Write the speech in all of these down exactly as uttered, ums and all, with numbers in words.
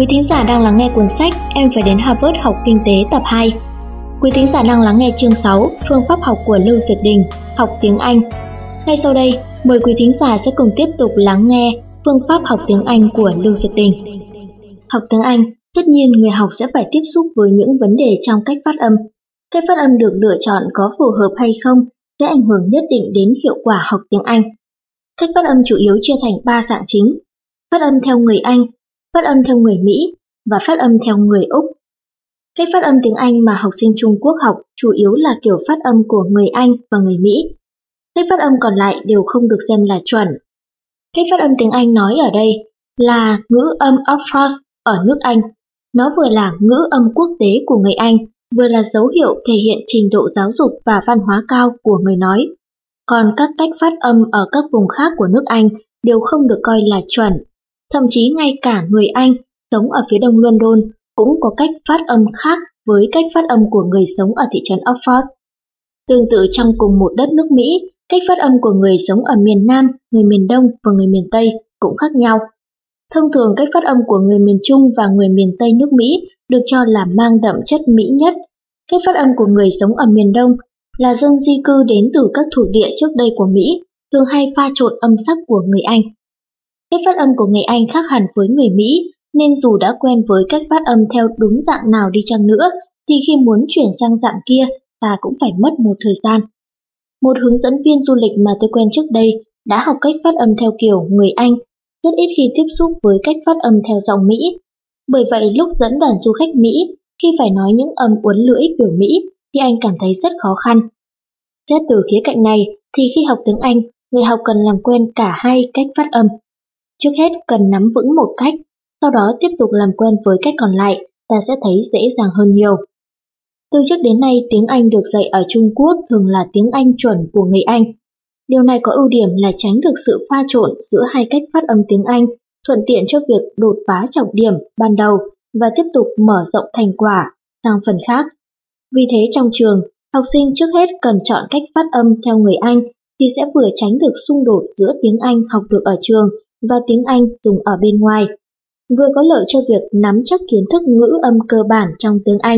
Quý thính giả đang lắng nghe cuốn sách Em phải đến Harvard học kinh tế tập hai. Quý thính giả đang lắng nghe chương sáu, phương pháp học của Lưu Diệt Đình, học tiếng Anh. Ngay sau đây, mời quý thính giả sẽ cùng tiếp tục lắng nghe phương pháp học tiếng Anh của Lưu Diệt Đình. Học tiếng Anh, tất nhiên người học sẽ phải tiếp xúc với những vấn đề trong cách phát âm. Cách phát âm được lựa chọn có phù hợp hay không sẽ ảnh hưởng nhất định đến hiệu quả học tiếng Anh. Cách phát âm chủ yếu chia thành ba dạng chính: phát âm theo người Anh, phát âm theo người Mỹ và phát âm theo người Úc. Cách phát âm tiếng Anh mà học sinh Trung Quốc học chủ yếu là kiểu phát âm của người Anh và người Mỹ. Cách phát âm còn lại đều không được xem là chuẩn. Cách phát âm tiếng Anh nói ở đây là ngữ âm Oxford ở nước Anh. Nó vừa là ngữ âm quốc tế của người Anh, vừa là dấu hiệu thể hiện trình độ giáo dục và văn hóa cao của người nói. Còn các cách phát âm ở các vùng khác của nước Anh đều không được coi là chuẩn. Thậm chí ngay cả người Anh sống ở phía đông London cũng có cách phát âm khác với cách phát âm của người sống ở thị trấn Oxford. Tương tự trong cùng một đất nước Mỹ, cách phát âm của người sống ở miền Nam, người miền Đông và người miền Tây cũng khác nhau. Thông thường cách phát âm của người miền Trung và người miền Tây nước Mỹ được cho là mang đậm chất Mỹ nhất. Cách phát âm của người sống ở miền Đông là dân di cư đến từ các thuộc địa trước đây của Mỹ, thường hay pha trộn âm sắc của người Anh. Cách phát âm của người Anh khác hẳn với người Mỹ, nên dù đã quen với cách phát âm theo đúng dạng nào đi chăng nữa, thì khi muốn chuyển sang dạng kia, ta cũng phải mất một thời gian. Một hướng dẫn viên du lịch mà tôi quen trước đây đã học cách phát âm theo kiểu người Anh, rất ít khi tiếp xúc với cách phát âm theo giọng Mỹ. Bởi vậy lúc dẫn đoàn du khách Mỹ, khi phải nói những âm uốn lưỡi kiểu Mỹ, thì anh cảm thấy rất khó khăn. Xét từ khía cạnh này, thì khi học tiếng Anh, người học cần làm quen cả hai cách phát âm. Trước hết cần nắm vững một cách, sau đó tiếp tục làm quen với cách còn lại, ta sẽ thấy dễ dàng hơn nhiều. Từ trước đến nay, tiếng Anh được dạy ở Trung Quốc thường là tiếng Anh chuẩn của người Anh. Điều này có ưu điểm là tránh được sự pha trộn giữa hai cách phát âm tiếng Anh, thuận tiện cho việc đột phá trọng điểm ban đầu và tiếp tục mở rộng thành quả sang phần khác. Vì thế trong trường, học sinh trước hết cần chọn cách phát âm theo người Anh thì sẽ vừa tránh được xung đột giữa tiếng Anh học được ở trường và tiếng Anh dùng ở bên ngoài, vừa có lợi cho việc nắm chắc kiến thức ngữ âm cơ bản trong tiếng Anh.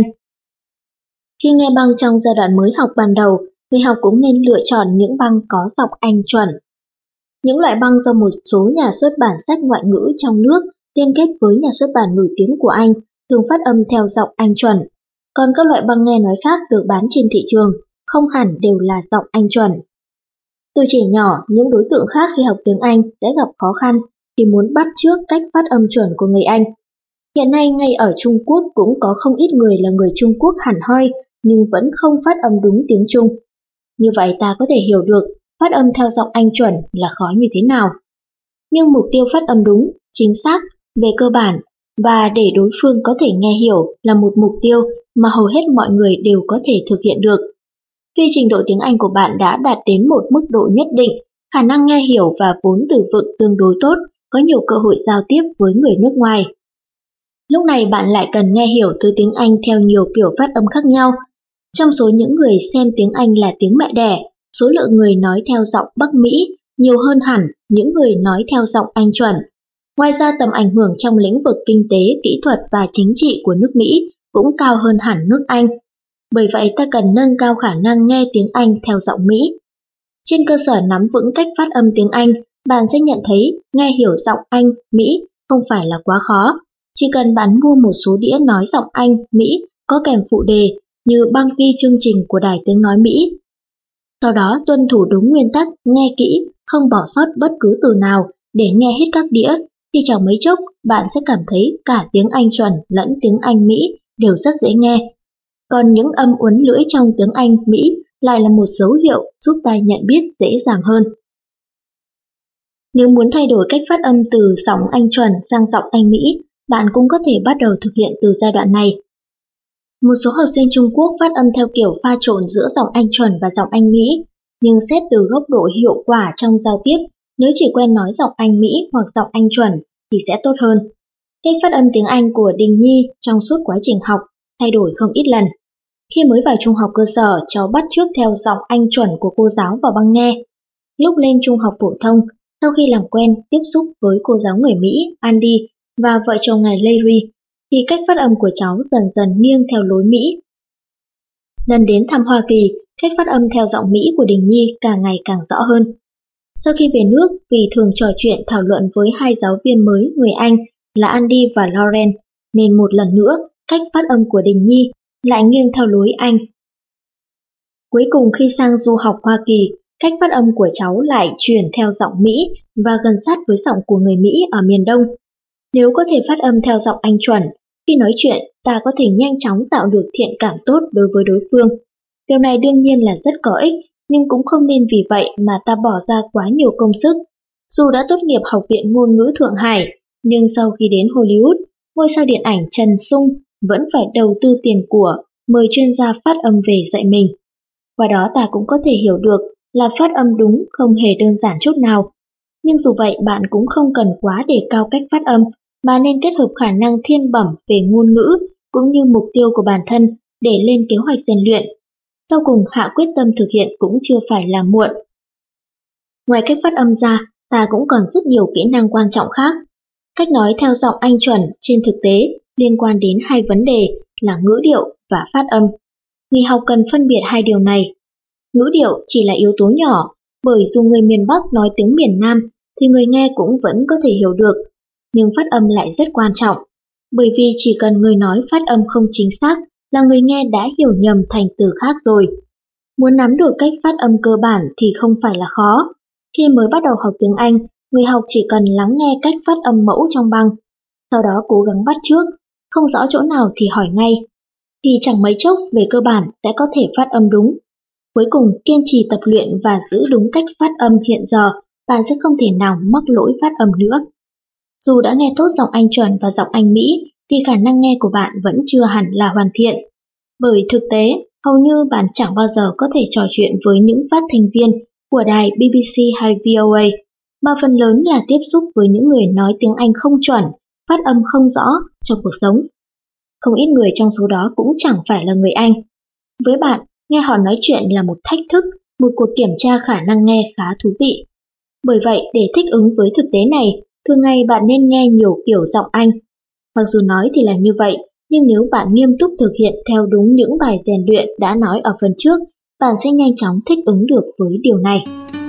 Khi nghe băng trong giai đoạn mới học ban đầu, người học cũng nên lựa chọn những băng có giọng Anh chuẩn. Những loại băng do một số nhà xuất bản sách ngoại ngữ trong nước liên kết với nhà xuất bản nổi tiếng của Anh thường phát âm theo giọng Anh chuẩn. Còn các loại băng nghe nói khác được bán trên thị trường không hẳn đều là giọng Anh chuẩn. Từ trẻ nhỏ, những đối tượng khác khi học tiếng Anh sẽ gặp khó khăn khi muốn bắt chước cách phát âm chuẩn của người Anh. Hiện nay ngay ở Trung Quốc cũng có không ít người là người Trung Quốc hẳn hoi nhưng vẫn không phát âm đúng tiếng Trung. Như vậy ta có thể hiểu được phát âm theo giọng Anh chuẩn là khó như thế nào. Nhưng mục tiêu phát âm đúng, chính xác, về cơ bản và để đối phương có thể nghe hiểu là một mục tiêu mà hầu hết mọi người đều có thể thực hiện được. Khi trình độ tiếng Anh của bạn đã đạt đến một mức độ nhất định, khả năng nghe hiểu và vốn từ vựng tương đối tốt, có nhiều cơ hội giao tiếp với người nước ngoài. Lúc này bạn lại cần nghe hiểu từ tiếng Anh theo nhiều kiểu phát âm khác nhau. Trong số những người xem tiếng Anh là tiếng mẹ đẻ, số lượng người nói theo giọng Bắc Mỹ nhiều hơn hẳn những người nói theo giọng Anh chuẩn. Ngoài ra tầm ảnh hưởng trong lĩnh vực kinh tế, kỹ thuật và chính trị của nước Mỹ cũng cao hơn hẳn nước Anh. Bởi vậy ta cần nâng cao khả năng nghe tiếng Anh theo giọng Mỹ. Trên cơ sở nắm vững cách phát âm tiếng Anh, bạn sẽ nhận thấy nghe hiểu giọng Anh, Mỹ không phải là quá khó. Chỉ cần bạn mua một số đĩa nói giọng Anh, Mỹ có kèm phụ đề như băng ghi chương trình của Đài Tiếng Nói Mỹ. Sau đó tuân thủ đúng nguyên tắc nghe kỹ, không bỏ sót bất cứ từ nào để nghe hết các đĩa, thì chẳng mấy chốc bạn sẽ cảm thấy cả tiếng Anh chuẩn lẫn tiếng Anh Mỹ đều rất dễ nghe. Còn những âm uốn lưỡi trong tiếng Anh, Mỹ lại là một dấu hiệu giúp ta nhận biết dễ dàng hơn. Nếu muốn thay đổi cách phát âm từ giọng Anh chuẩn sang giọng Anh Mỹ, bạn cũng có thể bắt đầu thực hiện từ giai đoạn này. Một số học sinh Trung Quốc phát âm theo kiểu pha trộn giữa giọng Anh chuẩn và giọng Anh Mỹ, nhưng xét từ góc độ hiệu quả trong giao tiếp, nếu chỉ quen nói giọng Anh Mỹ hoặc giọng Anh chuẩn thì sẽ tốt hơn. Cách phát âm tiếng Anh của Đình Nhi trong suốt quá trình học thay đổi không ít lần. Khi mới vào trung học cơ sở, cháu bắt chước theo giọng Anh chuẩn của cô giáo vào băng nghe. Lúc lên trung học phổ thông, sau khi làm quen tiếp xúc với cô giáo người Mỹ, Andy, và vợ chồng ngài Larry, thì cách phát âm của cháu dần dần nghiêng theo lối Mỹ. Lần đến thăm Hoa Kỳ, cách phát âm theo giọng Mỹ của Đình Nhi càng ngày càng rõ hơn. Sau khi về nước, vì thường trò chuyện thảo luận với hai giáo viên mới người Anh là Andy và Lauren, nên một lần nữa, cách phát âm của Đình Nhi lại nghiêng theo lối Anh. Cuối cùng khi sang du học Hoa Kỳ, cách phát âm của cháu lại chuyển theo giọng Mỹ và gần sát với giọng của người Mỹ ở miền Đông. Nếu có thể phát âm theo giọng Anh chuẩn, khi nói chuyện ta có thể nhanh chóng tạo được thiện cảm tốt đối với đối phương. Điều này đương nhiên là rất có ích, nhưng cũng không nên vì vậy mà ta bỏ ra quá nhiều công sức. Dù đã tốt nghiệp Học viện Ngôn ngữ Thượng Hải, nhưng sau khi đến Hollywood, ngôi sao điện ảnh Trần Sung vẫn phải đầu tư tiền của mời chuyên gia phát âm về dạy mình. Qua đó ta cũng có thể hiểu được là phát âm đúng không hề đơn giản chút nào. Nhưng dù vậy bạn cũng không cần quá đề cao cách phát âm, mà nên kết hợp khả năng thiên bẩm về ngôn ngữ cũng như mục tiêu của bản thân để lên kế hoạch rèn luyện. Sau cùng hạ quyết tâm thực hiện cũng chưa phải là muộn. Ngoài cách phát âm ra, ta cũng còn rất nhiều kỹ năng quan trọng khác. Cách nói theo giọng Anh chuẩn trên thực tế liên quan đến hai vấn đề là ngữ điệu và phát âm. Người học cần phân biệt hai điều này. Ngữ điệu chỉ là yếu tố nhỏ, bởi dù người miền Bắc nói tiếng miền Nam thì người nghe cũng vẫn có thể hiểu được. Nhưng phát âm lại rất quan trọng, bởi vì chỉ cần người nói phát âm không chính xác là người nghe đã hiểu nhầm thành từ khác rồi. Muốn nắm được cách phát âm cơ bản thì không phải là khó. Khi mới bắt đầu học tiếng Anh, người học chỉ cần lắng nghe cách phát âm mẫu trong băng, sau đó cố gắng bắt chước, không rõ chỗ nào thì hỏi ngay. Thì chẳng mấy chốc về cơ bản sẽ có thể phát âm đúng. Cuối cùng kiên trì tập luyện và giữ đúng cách phát âm hiện giờ, bạn sẽ không thể nào mắc lỗi phát âm nữa. Dù đã nghe tốt giọng Anh chuẩn và giọng Anh Mỹ, thì khả năng nghe của bạn vẫn chưa hẳn là hoàn thiện. Bởi thực tế, hầu như bạn chẳng bao giờ có thể trò chuyện với những phát thanh viên của đài B B C hay V O A, mà phần lớn là tiếp xúc với những người nói tiếng Anh không chuẩn, phát âm không rõ trong cuộc sống. Không ít người trong số đó cũng chẳng phải là người Anh. Với bạn, nghe họ nói chuyện là một thách thức, một cuộc kiểm tra khả năng nghe khá thú vị. Bởi vậy, để thích ứng với thực tế này, thường ngày bạn nên nghe nhiều kiểu giọng Anh. Mặc dù nói thì là như vậy, nhưng nếu bạn nghiêm túc thực hiện theo đúng những bài rèn luyện đã nói ở phần trước, bạn sẽ nhanh chóng thích ứng được với điều này.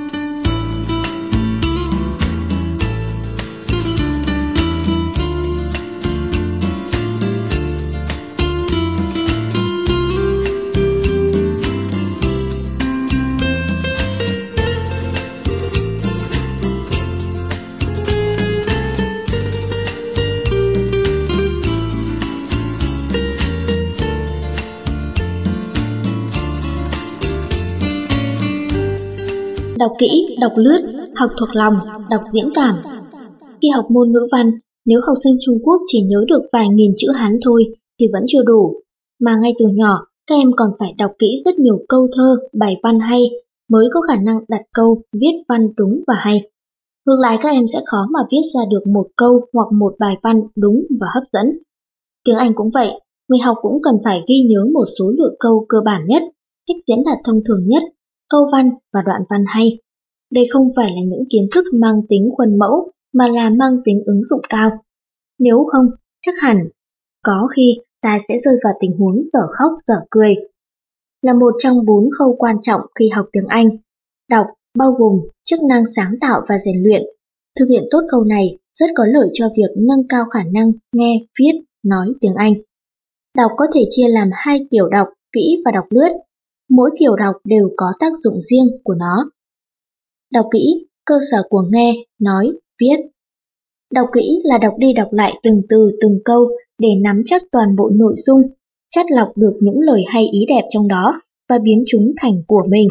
Đọc kỹ, đọc lướt, học thuộc lòng, đọc diễn cảm. Khi học môn ngữ văn, nếu học sinh Trung Quốc chỉ nhớ được vài nghìn chữ Hán thôi thì vẫn chưa đủ, mà ngay từ nhỏ các em còn phải đọc kỹ rất nhiều câu thơ, bài văn hay mới có khả năng đặt câu, viết văn đúng và hay. Ngược lại các em sẽ khó mà viết ra được một câu hoặc một bài văn đúng và hấp dẫn. Tiếng Anh cũng vậy, người học cũng cần phải ghi nhớ một số lượng câu cơ bản nhất, cách diễn đạt thông thường nhất, câu văn và đoạn văn hay. Đây không phải là những kiến thức mang tính khuôn mẫu mà là mang tính ứng dụng cao. Nếu không, chắc hẳn có khi ta sẽ rơi vào tình huống dở khóc dở cười. Là một trong bốn khâu quan trọng khi học tiếng Anh. Đọc bao gồm chức năng sáng tạo và rèn luyện. Thực hiện tốt khâu này rất có lợi cho việc nâng cao khả năng nghe, viết, nói tiếng Anh. Đọc có thể chia làm hai kiểu đọc, kỹ và đọc lướt. Mỗi kiểu đọc đều có tác dụng riêng của nó. Đọc kỹ, cơ sở của nghe, nói, viết. Đọc kỹ là đọc đi đọc lại từng từ từng câu để nắm chắc toàn bộ nội dung, chắt lọc được những lời hay ý đẹp trong đó và biến chúng thành của mình.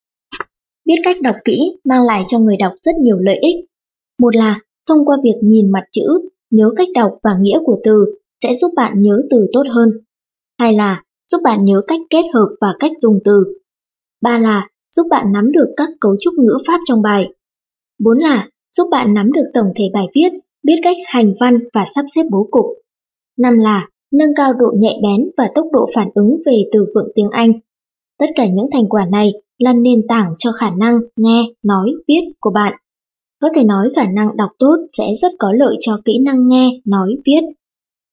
Biết cách đọc kỹ mang lại cho người đọc rất nhiều lợi ích. Một là thông qua việc nhìn mặt chữ, nhớ cách đọc và nghĩa của từ sẽ giúp bạn nhớ từ tốt hơn. Hai là giúp bạn nhớ cách kết hợp và cách dùng từ. Ba là giúp bạn nắm được các cấu trúc ngữ pháp trong bài. Bốn là giúp bạn nắm được tổng thể bài viết, biết cách hành văn và sắp xếp bố cục. Năm là nâng cao độ nhạy bén và tốc độ phản ứng về từ vựng tiếng Anh. Tất cả những thành quả này là nền tảng cho khả năng nghe, nói, viết của bạn. Có thể nói khả năng đọc tốt sẽ rất có lợi cho kỹ năng nghe, nói, viết.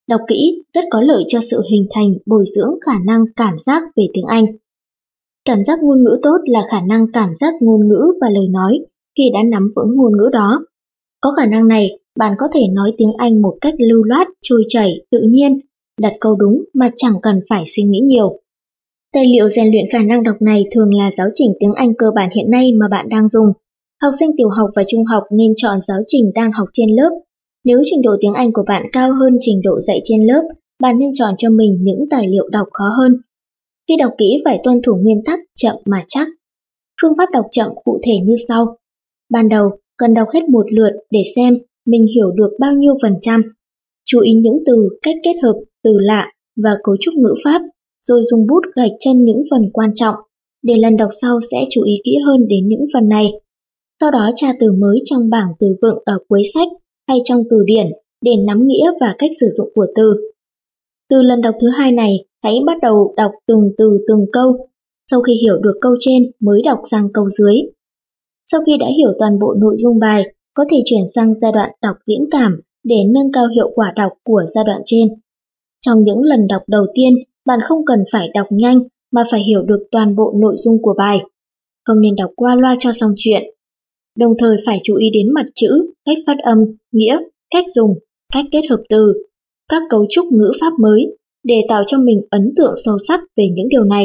Đọc kỹ rất có lợi cho sự hình thành, bồi dưỡng khả năng cảm giác về tiếng Anh. Cảm giác ngôn ngữ tốt là khả năng cảm giác ngôn ngữ và lời nói khi đã nắm vững ngôn ngữ đó. Có khả năng này, bạn có thể nói tiếng Anh một cách lưu loát, trôi chảy, tự nhiên, đặt câu đúng mà chẳng cần phải suy nghĩ nhiều. Tài liệu rèn luyện khả năng đọc này thường là giáo trình tiếng Anh cơ bản hiện nay mà bạn đang dùng. Học sinh tiểu học và trung học nên chọn giáo trình đang học trên lớp. Nếu trình độ tiếng Anh của bạn cao hơn trình độ dạy trên lớp, bạn nên chọn cho mình những tài liệu đọc khó hơn. Khi đọc kỹ phải tuân thủ nguyên tắc chậm mà chắc. Phương pháp đọc chậm cụ thể như sau. Ban đầu, cần đọc hết một lượt để xem mình hiểu được bao nhiêu phần trăm. Chú ý những từ, cách kết hợp, từ lạ và cấu trúc ngữ pháp, rồi dùng bút gạch chân những phần quan trọng, để lần đọc sau sẽ chú ý kỹ hơn đến những phần này. Sau đó tra từ mới trong bảng từ vựng ở cuối sách hay trong từ điển để nắm nghĩa và cách sử dụng của từ. Từ lần đọc thứ hai này, hãy bắt đầu đọc từng từ từng câu. Sau khi hiểu được câu trên mới đọc sang câu dưới. Sau khi đã hiểu toàn bộ nội dung bài, có thể chuyển sang giai đoạn đọc diễn cảm để nâng cao hiệu quả đọc của giai đoạn trên. Trong những lần đọc đầu tiên, bạn không cần phải đọc nhanh mà phải hiểu được toàn bộ nội dung của bài. Không nên đọc qua loa cho xong chuyện. Đồng thời phải chú ý đến mặt chữ, cách phát âm, nghĩa, cách dùng, cách kết hợp từ, các cấu trúc ngữ pháp mới để tạo cho mình ấn tượng sâu sắc về những điều này.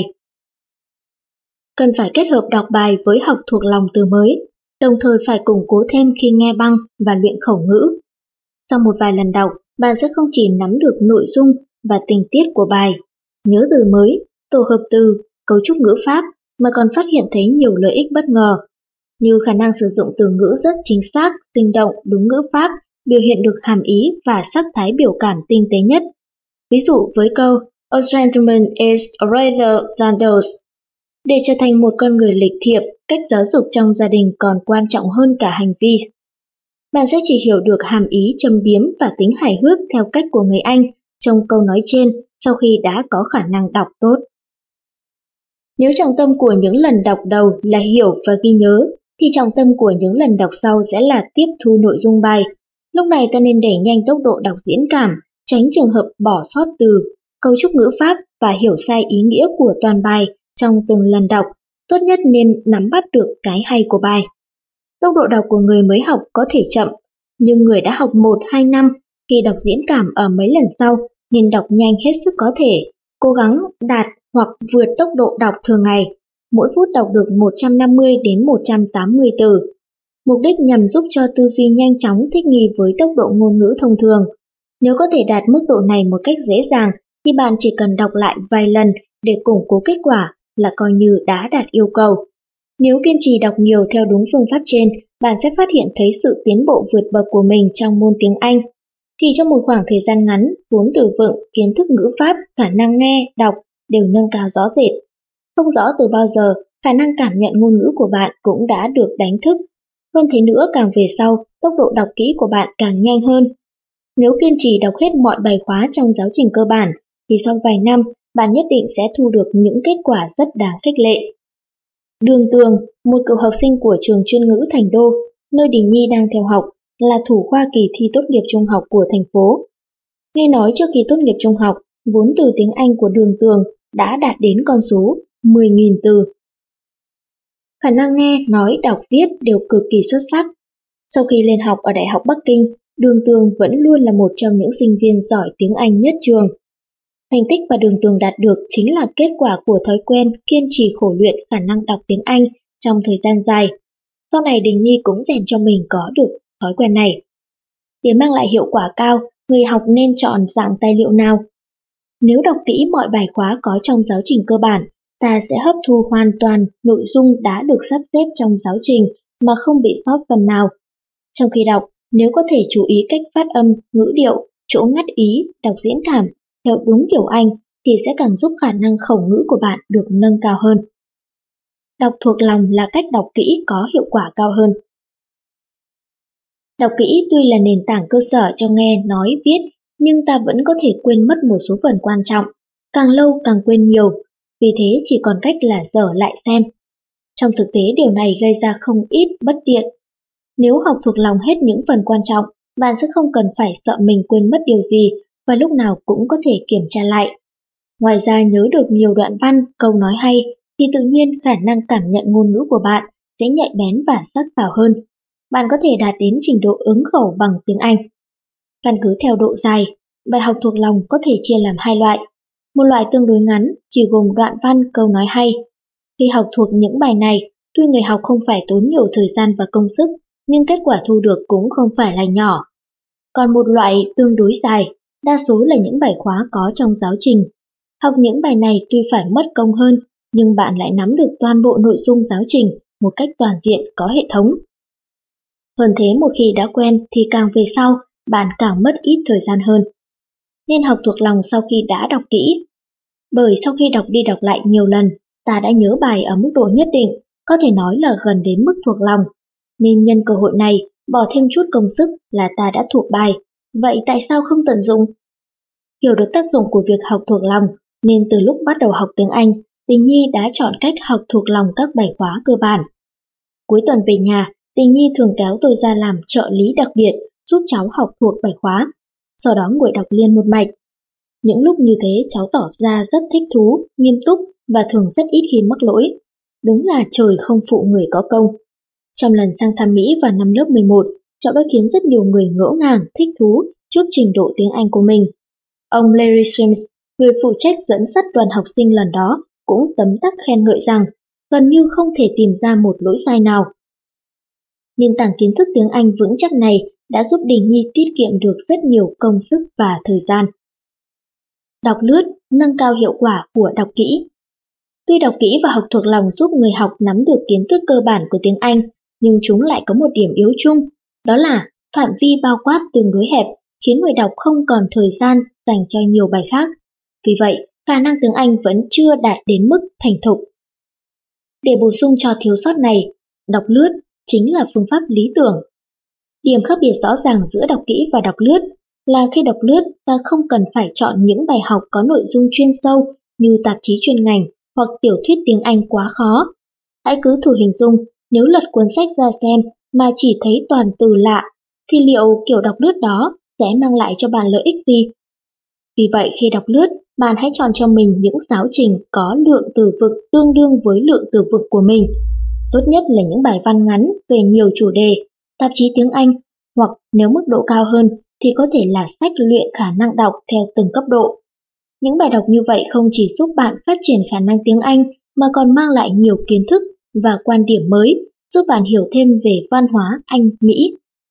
Cần phải kết hợp đọc bài với học thuộc lòng từ mới, đồng thời phải củng cố thêm khi nghe băng và luyện khẩu ngữ. Sau một vài lần đọc, bạn sẽ không chỉ nắm được nội dung và tình tiết của bài, nhớ từ mới, tổ hợp từ, cấu trúc ngữ pháp mà còn phát hiện thấy nhiều lợi ích bất ngờ, như khả năng sử dụng từ ngữ rất chính xác, sinh động, đúng ngữ pháp, biểu hiện được hàm ý và sắc thái biểu cảm tinh tế nhất. Ví dụ với câu A gentleman is rather than those. Để trở thành một con người lịch thiệp, cách giáo dục trong gia đình còn quan trọng hơn cả hành vi. Bạn sẽ chỉ hiểu được hàm ý châm biếm và tính hài hước theo cách của người Anh trong câu nói trên sau khi đã có khả năng đọc tốt. Nếu trọng tâm của những lần đọc đầu là hiểu và ghi nhớ, thì trọng tâm của những lần đọc sau sẽ là tiếp thu nội dung bài. Lúc này ta nên đẩy nhanh tốc độ đọc diễn cảm, tránh trường hợp bỏ sót từ, cấu trúc ngữ pháp và hiểu sai ý nghĩa của toàn bài trong từng lần đọc. Tốt nhất nên nắm bắt được cái hay của bài. Tốc độ đọc của người mới học có thể chậm, nhưng người đã học một hai năm khi đọc diễn cảm ở mấy lần sau nên đọc nhanh hết sức có thể, cố gắng đạt hoặc vượt tốc độ đọc thường ngày, mỗi phút đọc được một trăm năm mươi đến một trăm tám mươi từ. Mục đích nhằm giúp cho tư duy nhanh chóng thích nghi với tốc độ ngôn ngữ thông thường. Nếu có thể đạt mức độ này một cách dễ dàng thì bạn chỉ cần đọc lại vài lần để củng cố kết quả là coi như đã đạt yêu cầu. Nếu kiên trì đọc nhiều theo đúng phương pháp trên, bạn sẽ phát hiện thấy sự tiến bộ vượt bậc của mình trong môn tiếng Anh. Chỉ trong một khoảng thời gian ngắn, vốn từ vựng, kiến thức ngữ pháp, khả năng nghe, đọc đều nâng cao rõ rệt. Không rõ từ bao giờ, khả năng cảm nhận ngôn ngữ của bạn cũng đã được đánh thức. Hơn thế nữa, càng về sau, tốc độ đọc kỹ của bạn càng nhanh hơn. Nếu kiên trì đọc hết mọi bài khóa trong giáo trình cơ bản, thì sau vài năm, bạn nhất định sẽ thu được những kết quả rất đáng khích lệ. Đường Tường, một cựu học sinh của trường chuyên ngữ Thành Đô, nơi Đình Nhi đang theo học, là thủ khoa kỳ thi tốt nghiệp trung học của thành phố. Nghe nói trước khi tốt nghiệp trung học, vốn từ tiếng Anh của Đường Tường đã đạt đến con số mười nghìn từ. Khả năng nghe, nói, đọc, viết đều cực kỳ xuất sắc. Sau khi lên học ở Đại học Bắc Kinh, Đường Tường vẫn luôn là một trong những sinh viên giỏi tiếng Anh nhất trường. Thành tích mà Đường Tường đạt được chính là kết quả của thói quen kiên trì khổ luyện khả năng đọc tiếng Anh trong thời gian dài. Sau này Đình Nhi cũng rèn cho mình có được thói quen này. Để mang lại hiệu quả cao, người học nên chọn dạng tài liệu nào? Nếu đọc kỹ mọi bài khóa có trong giáo trình cơ bản, ta sẽ hấp thu hoàn toàn nội dung đã được sắp xếp trong giáo trình mà không bị sót phần nào. Trong khi đọc, nếu có thể chú ý cách phát âm, ngữ điệu, chỗ ngắt ý, đọc diễn cảm theo đúng kiểu Anh thì sẽ càng giúp khả năng khẩu ngữ của bạn được nâng cao hơn. Đọc thuộc lòng là cách đọc kỹ có hiệu quả cao hơn. Đọc kỹ tuy là nền tảng cơ sở cho nghe, nói, viết, nhưng ta vẫn có thể quên mất một số phần quan trọng, càng lâu càng quên nhiều, vì thế chỉ còn cách là dở lại xem. Trong thực tế điều này gây ra không ít bất tiện. Nếu học thuộc lòng hết những phần quan trọng, bạn sẽ không cần phải sợ mình quên mất điều gì, và lúc nào cũng có thể kiểm tra lại. Ngoài ra nhớ được nhiều đoạn văn, câu nói hay thì tự nhiên khả năng cảm nhận ngôn ngữ của bạn sẽ nhạy bén và sắc sảo hơn. Bạn có thể đạt đến trình độ ứng khẩu bằng tiếng Anh. Căn cứ theo độ dài, bài học thuộc lòng có thể chia làm hai loại. Một loại tương đối ngắn, chỉ gồm đoạn văn, câu nói hay. Khi học thuộc những bài này, tuy người học không phải tốn nhiều thời gian và công sức, nhưng kết quả thu được cũng không phải là nhỏ. Còn một loại tương đối dài, đa số là những bài khóa có trong giáo trình. Học những bài này tuy phải mất công hơn, nhưng bạn lại nắm được toàn bộ nội dung giáo trình một cách toàn diện có hệ thống. Hơn thế, một khi đã quen thì càng về sau, bạn càng mất ít thời gian hơn. Nên học thuộc lòng sau khi đã đọc kỹ. Bởi sau khi đọc đi đọc lại nhiều lần, ta đã nhớ bài ở mức độ nhất định, có thể nói là gần đến mức thuộc lòng. Nên nhân cơ hội này, bỏ thêm chút công sức là ta đã thuộc bài. Vậy tại sao không tận dụng? Hiểu được tác dụng của việc học thuộc lòng, nên từ lúc bắt đầu học tiếng Anh, Tình Nhi đã chọn cách học thuộc lòng các bài khóa cơ bản. Cuối tuần về nhà, Tình Nhi thường kéo tôi ra làm trợ lý đặc biệt, giúp cháu học thuộc bài khóa, sau đó ngồi đọc liền một mạch. Những lúc như thế cháu tỏ ra rất thích thú, nghiêm túc và thường rất ít khi mắc lỗi. Đúng là trời không phụ người có công. Trong lần sang thăm Mỹ vào năm lớp mười một, cháu đã khiến rất nhiều người ngỡ ngàng, thích thú trước trình độ tiếng Anh của mình. Ông Larry Swims, người phụ trách dẫn dắt đoàn học sinh lần đó, cũng tấm tắc khen ngợi rằng gần như không thể tìm ra một lỗi sai nào. Nền tảng kiến thức tiếng Anh vững chắc này đã giúp Đình Nhi tiết kiệm được rất nhiều công sức và thời gian. Đọc lướt, nâng cao hiệu quả của đọc kỹ. Tuy đọc kỹ và học thuộc lòng giúp người học nắm được kiến thức cơ bản của tiếng Anh, nhưng chúng lại có một điểm yếu chung, đó là phạm vi bao quát tương đối hẹp, khiến người đọc không còn thời gian dành cho nhiều bài khác. Vì vậy, khả năng tiếng Anh vẫn chưa đạt đến mức thành thục. Để bổ sung cho thiếu sót này, đọc lướt chính là phương pháp lý tưởng. Điểm khác biệt rõ ràng giữa đọc kỹ và đọc lướt là khi đọc lướt ta không cần phải chọn những bài học có nội dung chuyên sâu như tạp chí chuyên ngành hoặc tiểu thuyết tiếng Anh quá khó. Hãy cứ thử hình dung, nếu lật cuốn sách ra xem mà chỉ thấy toàn từ lạ, thì liệu kiểu đọc lướt đó sẽ mang lại cho bạn lợi ích gì? Vì vậy khi đọc lướt, bạn hãy chọn cho mình những giáo trình có lượng từ vựng tương đương với lượng từ vựng của mình. Tốt nhất là những bài văn ngắn về nhiều chủ đề, tạp chí tiếng Anh, hoặc nếu mức độ cao hơn thì có thể là sách luyện khả năng đọc theo từng cấp độ. Những bài đọc như vậy không chỉ giúp bạn phát triển khả năng tiếng Anh mà còn mang lại nhiều kiến thức và quan điểm mới, giúp bạn hiểu thêm về văn hóa Anh, Mỹ.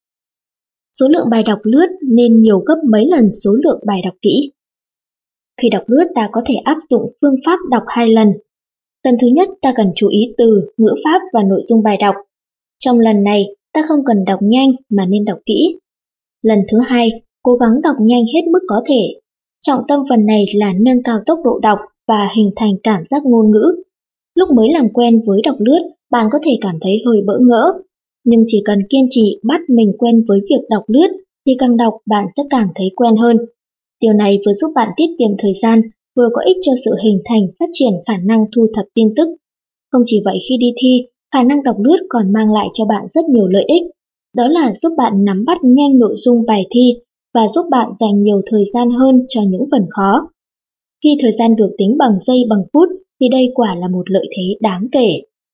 Số lượng bài đọc lướt nên nhiều gấp mấy lần số lượng bài đọc kỹ. Khi đọc lướt ta có thể áp dụng phương pháp đọc hai lần. Lần thứ nhất ta cần chú ý từ, ngữ pháp và nội dung bài đọc. Trong lần này ta không cần đọc nhanh mà nên đọc kỹ. Lần thứ hai, cố gắng đọc nhanh hết mức có thể. Trọng tâm phần này là nâng cao tốc độ đọc và hình thành cảm giác ngôn ngữ. Lúc mới làm quen với đọc lướt, bạn có thể cảm thấy hơi bỡ ngỡ. Nhưng chỉ cần kiên trì bắt mình quen với việc đọc lướt thì càng đọc bạn sẽ càng thấy quen hơn. Điều này vừa giúp bạn tiết kiệm thời gian, vừa có ích cho sự hình thành phát triển khả năng thu thập tin tức. Không chỉ vậy, khi đi thi, khả năng đọc lướt còn mang lại cho bạn rất nhiều lợi ích. Đó là giúp bạn nắm bắt nhanh nội dung bài thi và giúp bạn dành nhiều thời gian hơn cho những phần khó. Khi thời gian được tính bằng giây bằng phút thì đây quả là một lợi thế đáng kể.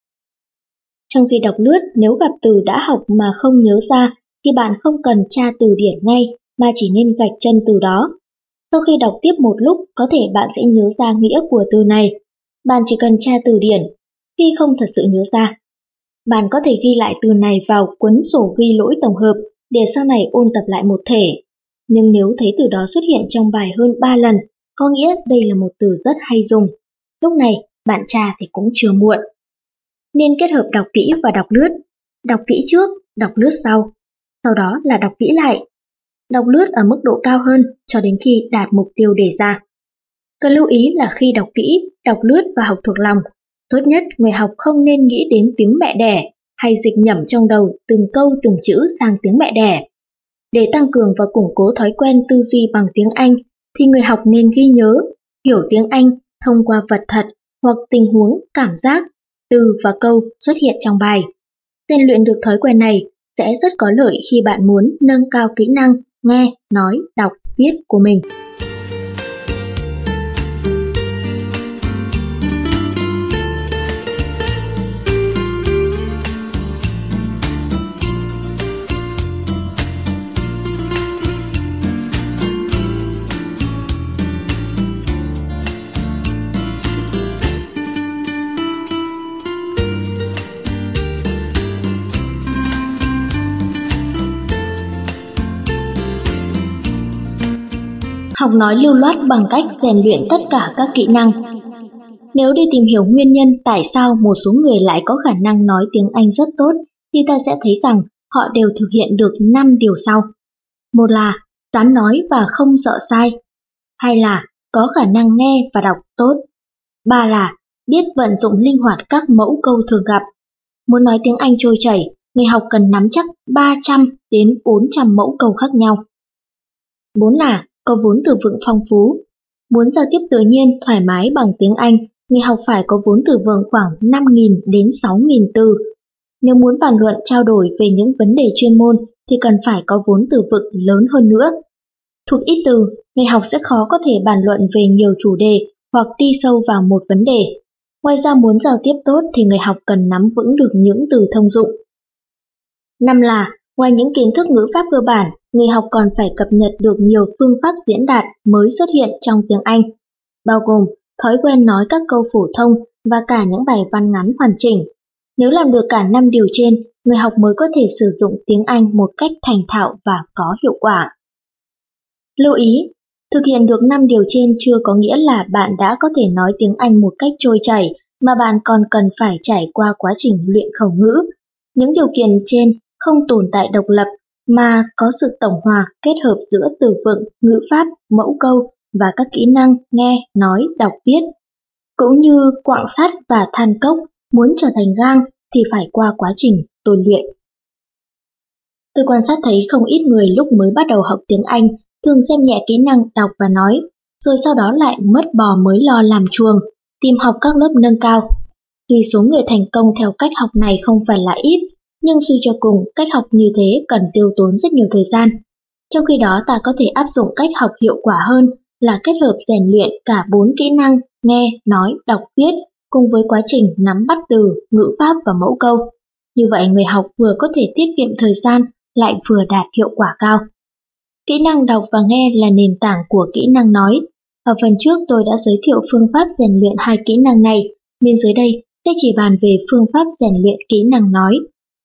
Trong khi đọc lướt, nếu gặp từ đã học mà không nhớ ra thì bạn không cần tra từ điển ngay mà chỉ nên gạch chân từ đó. Sau khi đọc tiếp một lúc, có thể bạn sẽ nhớ ra nghĩa của từ này. Bạn chỉ cần tra từ điển. Khi không thật sự nhớ ra, bạn có thể ghi lại từ này vào cuốn sổ ghi lỗi tổng hợp để sau này ôn tập lại một thể. Nhưng nếu thấy từ đó xuất hiện trong bài hơn ba lần, có nghĩa đây là một từ rất hay dùng. Lúc này, bạn tra thì cũng chưa muộn. Nên kết hợp đọc kỹ và đọc lướt. Đọc kỹ trước, đọc lướt sau. Sau đó là đọc kỹ lại. Đọc lướt ở mức độ cao hơn cho đến khi đạt mục tiêu đề ra. Cần lưu ý là khi đọc kỹ, đọc lướt và học thuộc lòng, tốt nhất người học không nên nghĩ đến tiếng mẹ đẻ hay dịch nhẩm trong đầu từng câu từng chữ sang tiếng mẹ đẻ. Để tăng cường và củng cố thói quen tư duy bằng tiếng Anh thì người học nên ghi nhớ, hiểu tiếng Anh thông qua vật thật hoặc tình huống, cảm giác, từ và câu xuất hiện trong bài. Rèn luyện được thói quen này sẽ rất có lợi khi bạn muốn nâng cao kỹ năng nghe, nói, đọc, viết của mình. Học nói lưu loát bằng cách rèn luyện tất cả các kỹ năng. Nếu đi tìm hiểu nguyên nhân tại sao một số người lại có khả năng nói tiếng Anh rất tốt, thì ta sẽ thấy rằng họ đều thực hiện được năm điều sau. Một là dám nói và không sợ sai. Hai là có khả năng nghe và đọc tốt. Ba là biết vận dụng linh hoạt các mẫu câu thường gặp. Muốn nói tiếng Anh trôi chảy, người học cần nắm chắc ba trăm đến bốn trăm mẫu câu khác nhau. Bốn là có vốn từ vựng phong phú. Muốn giao tiếp tự nhiên, thoải mái bằng tiếng Anh, người học phải có vốn từ vựng khoảng năm nghìn đến sáu nghìn từ. Nếu muốn bàn luận trao đổi về những vấn đề chuyên môn thì cần phải có vốn từ vựng lớn hơn nữa. Thuộc ít từ, người học sẽ khó có thể bàn luận về nhiều chủ đề hoặc đi sâu vào một vấn đề. Ngoài ra muốn giao tiếp tốt thì người học cần nắm vững được những từ thông dụng. Năm là, ngoài những kiến thức ngữ pháp cơ bản, người học còn phải cập nhật được nhiều phương pháp diễn đạt mới xuất hiện trong tiếng Anh, bao gồm thói quen nói các câu phổ thông và cả những bài văn ngắn hoàn chỉnh. Nếu làm được cả năm điều trên, người học mới có thể sử dụng tiếng Anh một cách thành thạo và có hiệu quả. Lưu ý, thực hiện được năm điều trên chưa có nghĩa là bạn đã có thể nói tiếng Anh một cách trôi chảy, mà bạn còn cần phải trải qua quá trình luyện khẩu ngữ. Những điều kiện trên không tồn tại độc lập, mà có sự tổng hòa kết hợp giữa từ vựng, ngữ pháp, mẫu câu và các kỹ năng nghe, nói, đọc, viết. Cũng như quặng sắt và than cốc, muốn trở thành gang thì phải qua quá trình tôi luyện. Tôi quan sát thấy không ít người lúc mới bắt đầu học tiếng Anh thường xem nhẹ kỹ năng đọc và nói, rồi sau đó lại mất bò mới lo làm chuồng, tìm học các lớp nâng cao. Tuy số người thành công theo cách học này không phải là ít, nhưng suy cho cùng, cách học như thế cần tiêu tốn rất nhiều thời gian. Trong khi đó ta có thể áp dụng cách học hiệu quả hơn là kết hợp rèn luyện cả bốn kỹ năng nghe, nói, đọc, viết cùng với quá trình nắm bắt từ, ngữ pháp và mẫu câu. Như vậy người học vừa có thể tiết kiệm thời gian lại vừa đạt hiệu quả cao. Kỹ năng đọc và nghe là nền tảng của kỹ năng nói. Ở phần trước tôi đã giới thiệu phương pháp rèn luyện hai kỹ năng này, nên dưới đây sẽ chỉ bàn về phương pháp rèn luyện kỹ năng nói.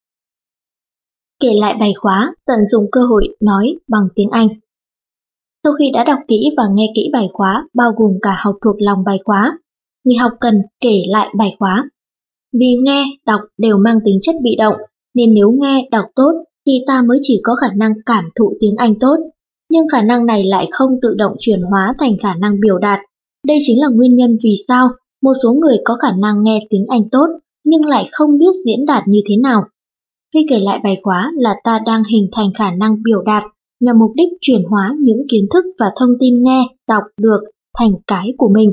Kể lại bài khóa, tận dụng cơ hội nói bằng tiếng Anh. Sau khi đã đọc kỹ và nghe kỹ bài khóa, bao gồm cả học thuộc lòng bài khóa, người học cần kể lại bài khóa. Vì nghe, đọc đều mang tính chất bị động, nên nếu nghe, đọc tốt thì ta mới chỉ có khả năng cảm thụ tiếng Anh tốt, nhưng khả năng này lại không tự động chuyển hóa thành khả năng biểu đạt. Đây chính là nguyên nhân vì sao một số người có khả năng nghe tiếng Anh tốt nhưng lại không biết diễn đạt như thế nào. Khi kể lại bài khóa là ta đang hình thành khả năng biểu đạt nhằm mục đích chuyển hóa những kiến thức và thông tin nghe, đọc được thành cái của mình.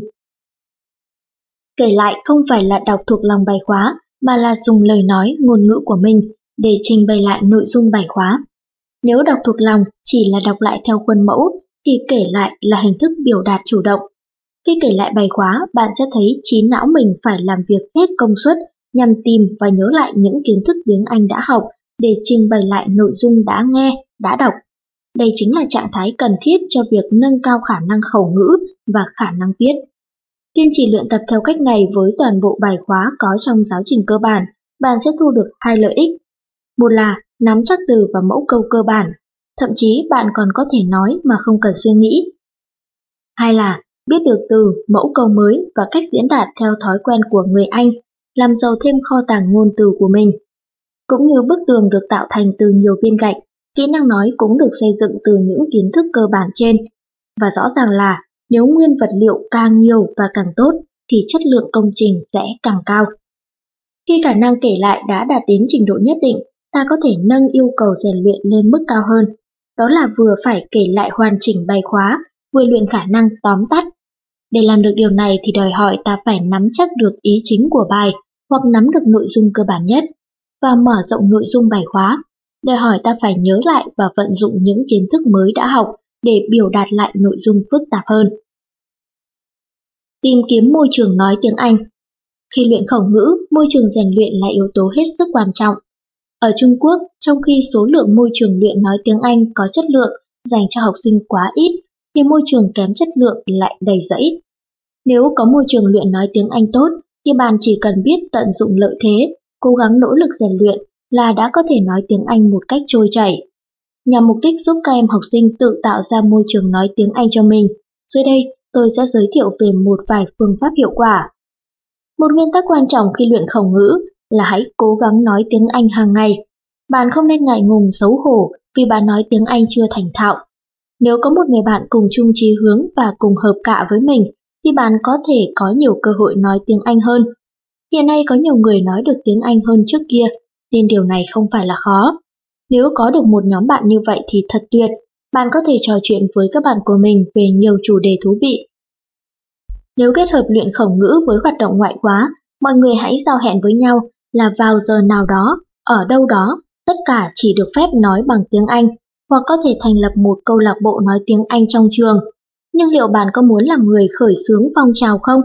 Kể lại không phải là đọc thuộc lòng bài khóa, mà là dùng lời nói, ngôn ngữ của mình để trình bày lại nội dung bài khóa. Nếu đọc thuộc lòng chỉ là đọc lại theo khuôn mẫu, thì kể lại là hình thức biểu đạt chủ động. Khi kể lại bài khóa, bạn sẽ thấy trí não mình phải làm việc hết công suất nhằm tìm và nhớ lại những kiến thức tiếng Anh đã học để trình bày lại nội dung đã nghe, đã đọc. Đây chính là trạng thái cần thiết cho việc nâng cao khả năng khẩu ngữ và khả năng viết. Kiên trì luyện tập theo cách này với toàn bộ bài khóa có trong giáo trình cơ bản, bạn sẽ thu được hai lợi ích. Một là nắm chắc từ và mẫu câu cơ bản, thậm chí bạn còn có thể nói mà không cần suy nghĩ. Hai là biết được từ, mẫu câu mới và cách diễn đạt theo thói quen của người Anh, làm giàu thêm kho tàng ngôn từ của mình. Cũng như bức tường được tạo thành từ nhiều viên gạch, kỹ năng nói cũng được xây dựng từ những kiến thức cơ bản trên. Và rõ ràng là nếu nguyên vật liệu càng nhiều và càng tốt thì chất lượng công trình sẽ càng cao. Khi khả năng kể lại đã đạt đến trình độ nhất định, ta có thể nâng yêu cầu rèn luyện lên mức cao hơn. Đó là vừa phải kể lại hoàn chỉnh bài khóa, vừa luyện khả năng tóm tắt. Để làm được điều này thì đòi hỏi ta phải nắm chắc được ý chính của bài hoặc nắm được nội dung cơ bản nhất và mở rộng nội dung bài khóa. Đòi hỏi ta phải nhớ lại và vận dụng những kiến thức mới đã học để biểu đạt lại nội dung phức tạp hơn. Tìm kiếm môi trường nói tiếng Anh. Khi luyện khẩu ngữ, môi trường rèn luyện là yếu tố hết sức quan trọng. Ở Trung Quốc, trong khi số lượng môi trường luyện nói tiếng Anh có chất lượng dành cho học sinh quá ít, thì môi trường kém chất lượng lại đầy rẫy. Nếu có môi trường luyện nói tiếng Anh tốt, thì bạn chỉ cần biết tận dụng lợi thế, cố gắng nỗ lực rèn luyện là đã có thể nói tiếng Anh một cách trôi chảy. nhằm mục đích giúp các em học sinh tự tạo ra môi trường nói tiếng Anh cho mình. Dưới đây, tôi sẽ giới thiệu về một vài phương pháp hiệu quả. Một nguyên tắc quan trọng khi luyện khẩu ngữ là hãy cố gắng nói tiếng Anh hàng ngày. Bạn không nên ngại ngùng xấu hổ vì bạn nói tiếng Anh chưa thành thạo. Nếu có một người bạn cùng chung chí hướng và cùng hợp cạ với mình, thì bạn có thể có nhiều cơ hội nói tiếng Anh hơn. Hiện nay có nhiều người nói được tiếng Anh hơn trước kia, nên điều này không phải là khó. Nếu có được một nhóm bạn như vậy thì thật tuyệt, bạn có thể trò chuyện với các bạn của mình về nhiều chủ đề thú vị. Nếu kết hợp luyện khẩu ngữ với hoạt động ngoại khóa, mọi người hãy giao hẹn với nhau là vào giờ nào đó, ở đâu đó, tất cả chỉ được phép nói bằng tiếng Anh, hoặc có thể thành lập một câu lạc bộ nói tiếng Anh trong trường. Nhưng liệu bạn có muốn làm người khởi xướng phong trào không?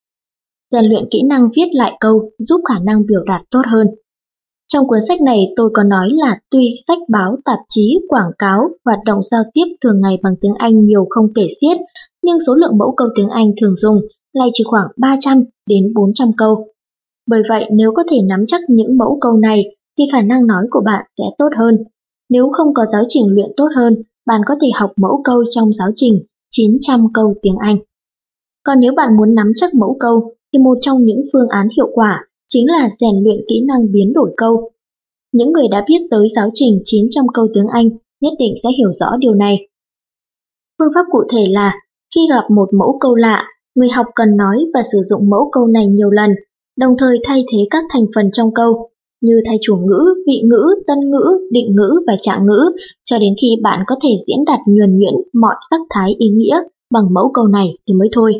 Rèn luyện kỹ năng viết lại câu giúp khả năng biểu đạt tốt hơn. Trong cuốn sách này tôi có nói là tuy sách báo, tạp chí, quảng cáo, hoạt động giao tiếp thường ngày bằng tiếng Anh nhiều không kể xiết, nhưng số lượng mẫu câu tiếng Anh thường dùng lại chỉ khoảng ba trăm đến bốn trăm câu. Bởi vậy nếu có thể nắm chắc những mẫu câu này thì khả năng nói của bạn sẽ tốt hơn. Nếu không có giáo trình luyện tốt hơn, bạn có thể học mẫu câu trong giáo trình chín trăm câu tiếng Anh. Còn nếu bạn muốn nắm chắc mẫu câu thì một trong những phương án hiệu quả chính là rèn luyện kỹ năng biến đổi câu. Những người đã biết tới giáo trình chín trăm câu tiếng Anh nhất định sẽ hiểu rõ điều này. Phương pháp cụ thể là khi gặp một mẫu câu lạ, người học cần nói và sử dụng mẫu câu này nhiều lần, đồng thời thay thế các thành phần trong câu, như thay chủ ngữ, vị ngữ, tân ngữ, định ngữ và trạng ngữ, cho đến khi bạn có thể diễn đạt nhuần nhuyễn mọi sắc thái ý nghĩa bằng mẫu câu này thì mới thôi.